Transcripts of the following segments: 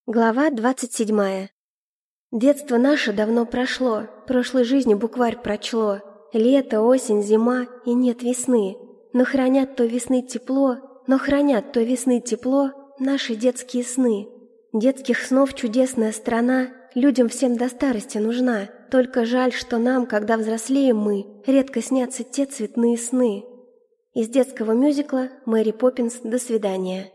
Глава 27. Детство наше давно прошло, прошлой жизни букварь прочло. Лето, осень, зима и нет весны. Но хранят той весны тепло наши детские сны. Детских снов чудесная страна, людям всем до старости нужна. Только жаль, что нам, когда взрослеем мы, редко снятся те цветные сны. Из детского мюзикла «Мэри Поппинс. До свидания».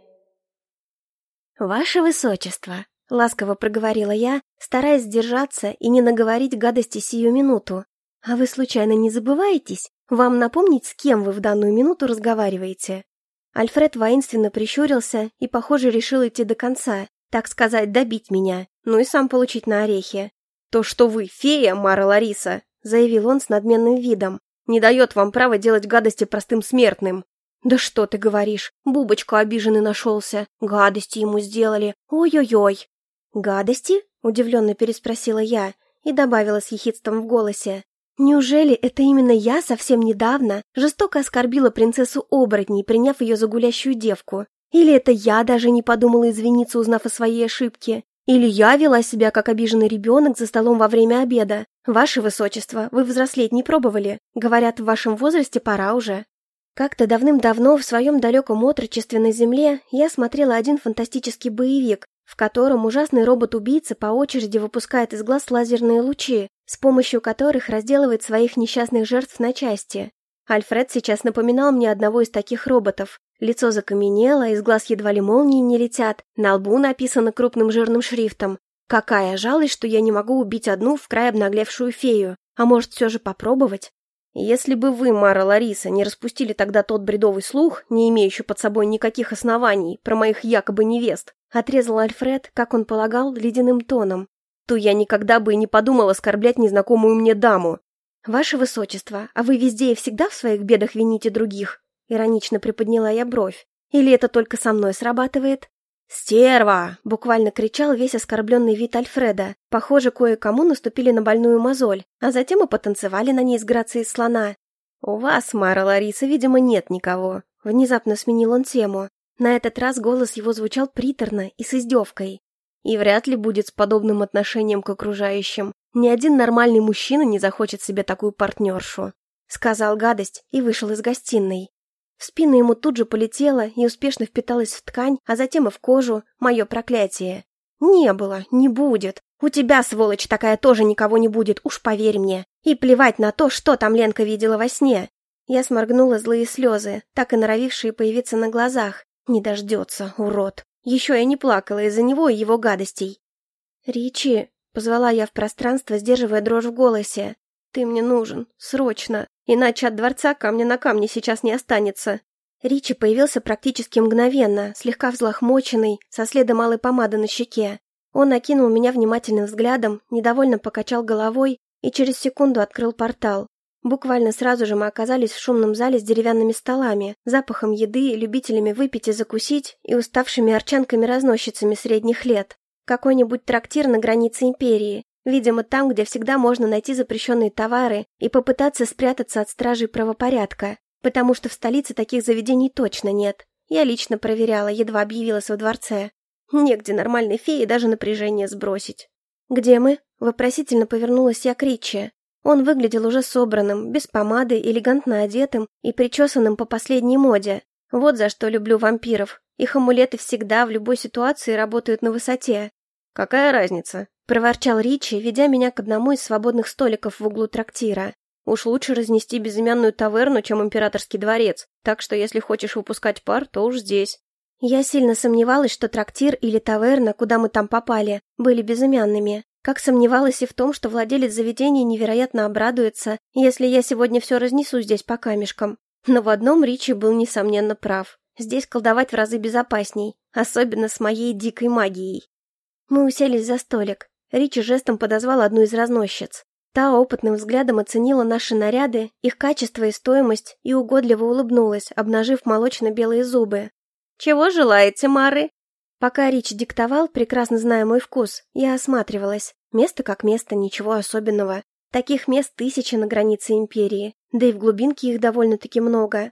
«Ваше Высочество», — ласково проговорила я, стараясь сдержаться и не наговорить гадости сию минуту. «А вы случайно не забываетесь? Вам напомнить, с кем вы в данную минуту разговариваете?» Альфред воинственно прищурился и, похоже, решил идти до конца, так сказать, добить меня, ну и сам получить на орехи. «То, что вы фея, Мара Лариса», — заявил он с надменным видом, — «не дает вам права делать гадости простым смертным». «Да что ты говоришь? Бубочка обиженный нашелся. Гадости ему сделали. Ой-ой-ой». «Гадости?» — удивленно переспросила я и добавила с ехидством в голосе. «Неужели это именно я совсем недавно жестоко оскорбила принцессу оборотней, приняв ее за гулящую девку? Или это я даже не подумала извиниться, узнав о своей ошибке? Или я вела себя как обиженный ребенок за столом во время обеда? Ваше Высочество, вы взрослеть не пробовали? Говорят, в вашем возрасте пора уже». Как-то давным-давно в своем далеком отрочестве на Земле я смотрела один фантастический боевик, в котором ужасный робот-убийца по очереди выпускает из глаз лазерные лучи, с помощью которых разделывает своих несчастных жертв на части. Альфред сейчас напоминал мне одного из таких роботов. Лицо закаменело, из глаз едва ли молнии не летят, на лбу написано крупным жирным шрифтом. Какая жалость, что я не могу убить одну вкрай обнаглевшую фею. А может, все же попробовать? «Если бы вы, Мара Лариса, не распустили тогда тот бредовый слух, не имеющий под собой никаких оснований, про моих якобы невест», отрезал Альфред, как он полагал, ледяным тоном, «то я никогда бы и не подумал оскорблять незнакомую мне даму». «Ваше Высочество, а вы везде и всегда в своих бедах вините других?» Иронично приподняла я бровь. «Или это только со мной срабатывает?» «Стерва!» — буквально кричал весь оскорбленный вид Альфреда. Похоже, кое-кому наступили на больную мозоль, а затем и потанцевали на ней с грацией слона. «У вас, Мара Лариса, видимо, нет никого». Внезапно сменил он тему. На этот раз голос его звучал приторно и с издевкой. «И вряд ли будет с подобным отношением к окружающим. Ни один нормальный мужчина не захочет себе такую партнершу», — сказал гадость и вышел из гостиной. В спину ему тут же полетело и успешно впиталось в ткань, а затем и в кожу, мое проклятие. «Не было, не будет. У тебя, сволочь такая, тоже никого не будет, уж поверь мне. И плевать на то, что там Ленка видела во сне». Я сморгнула злые слезы, так и норовившие появиться на глазах. Не дождется, урод. Еще я не плакала из-за него и его гадостей. «Ричи», — позвала я в пространство, сдерживая дрожь в голосе, — «ты мне нужен, срочно. Иначе от дворца камня на камне сейчас не останется». Ричи появился практически мгновенно, слегка взлохмоченный, со следом алой помады на щеке. Он окинул меня внимательным взглядом, недовольно покачал головой и через секунду открыл портал. Буквально сразу же мы оказались в шумном зале с деревянными столами, запахом еды, любителями выпить и закусить и уставшими арчанками-разносчицами средних лет. Какой-нибудь трактир на границе империи. Видимо, там, где всегда можно найти запрещенные товары и попытаться спрятаться от стражей правопорядка, потому что в столице таких заведений точно нет. Я лично проверяла, едва объявилась во дворце. Негде нормальной фее даже напряжение сбросить. «Где мы?» — вопросительно повернулась я к Ричи. Он выглядел уже собранным, без помады, элегантно одетым и причесанным по последней моде. Вот за что люблю вампиров. Их амулеты всегда, в любой ситуации, работают на высоте. «Какая разница?» — проворчал Ричи, ведя меня к одному из свободных столиков в углу трактира. «Уж лучше разнести безымянную таверну, чем императорский дворец, так что если хочешь выпускать пар, то уж здесь». Я сильно сомневалась, что трактир или таверна, куда мы там попали, были безымянными. Как сомневалась и в том, что владелец заведения невероятно обрадуется, если я сегодня все разнесу здесь по камешкам. Но в одном Ричи был несомненно прав. Здесь колдовать в разы безопасней, особенно с моей дикой магией. Мы уселись за столик. Ричи жестом подозвал одну из разносчиц. Та опытным взглядом оценила наши наряды, их качество и стоимость, и угодливо улыбнулась, обнажив молочно-белые зубы. «Чего желаете, Мары?» Пока Ричи диктовал, прекрасно зная мой вкус, я осматривалась. Место как место, ничего особенного. Таких мест тысячи на границе империи, да и в глубинке их довольно-таки много.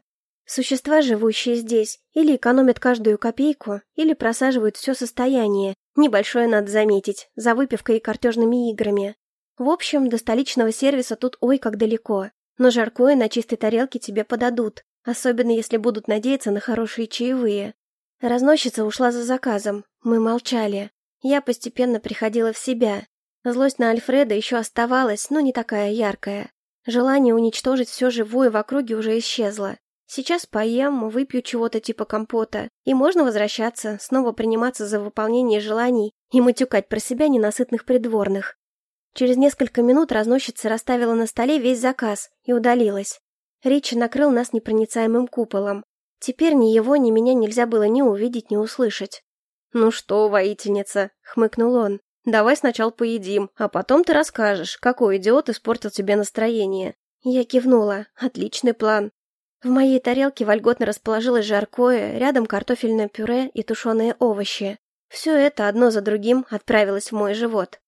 Существа, живущие здесь, или экономят каждую копейку, или просаживают все состояние, небольшое, надо заметить, за выпивкой и картежными играми. В общем, до столичного сервиса тут ой как далеко, но жаркое на чистой тарелке тебе подадут, особенно если будут надеяться на хорошие чаевые. Разносчица ушла за заказом, мы молчали. Я постепенно приходила в себя. Злость на Альфреда еще оставалась, но не такая яркая. Желание уничтожить все живое в округе уже исчезло. Сейчас поем, выпью чего-то типа компота, и можно возвращаться, снова приниматься за выполнение желаний и матюкать про себя ненасытных придворных. Через несколько минут разносчица расставила на столе весь заказ и удалилась. Ричи накрыл нас непроницаемым куполом. Теперь ни его, ни меня нельзя было ни увидеть, ни услышать. «Ну что, воительница», — хмыкнул он, — «давай сначала поедим, а потом ты расскажешь, какой идиот испортил тебе настроение». Я кивнула. Отличный план. В моей тарелке вольготно расположилось жаркое, рядом картофельное пюре и тушеные овощи. Все это одно за другим отправилось в мой живот.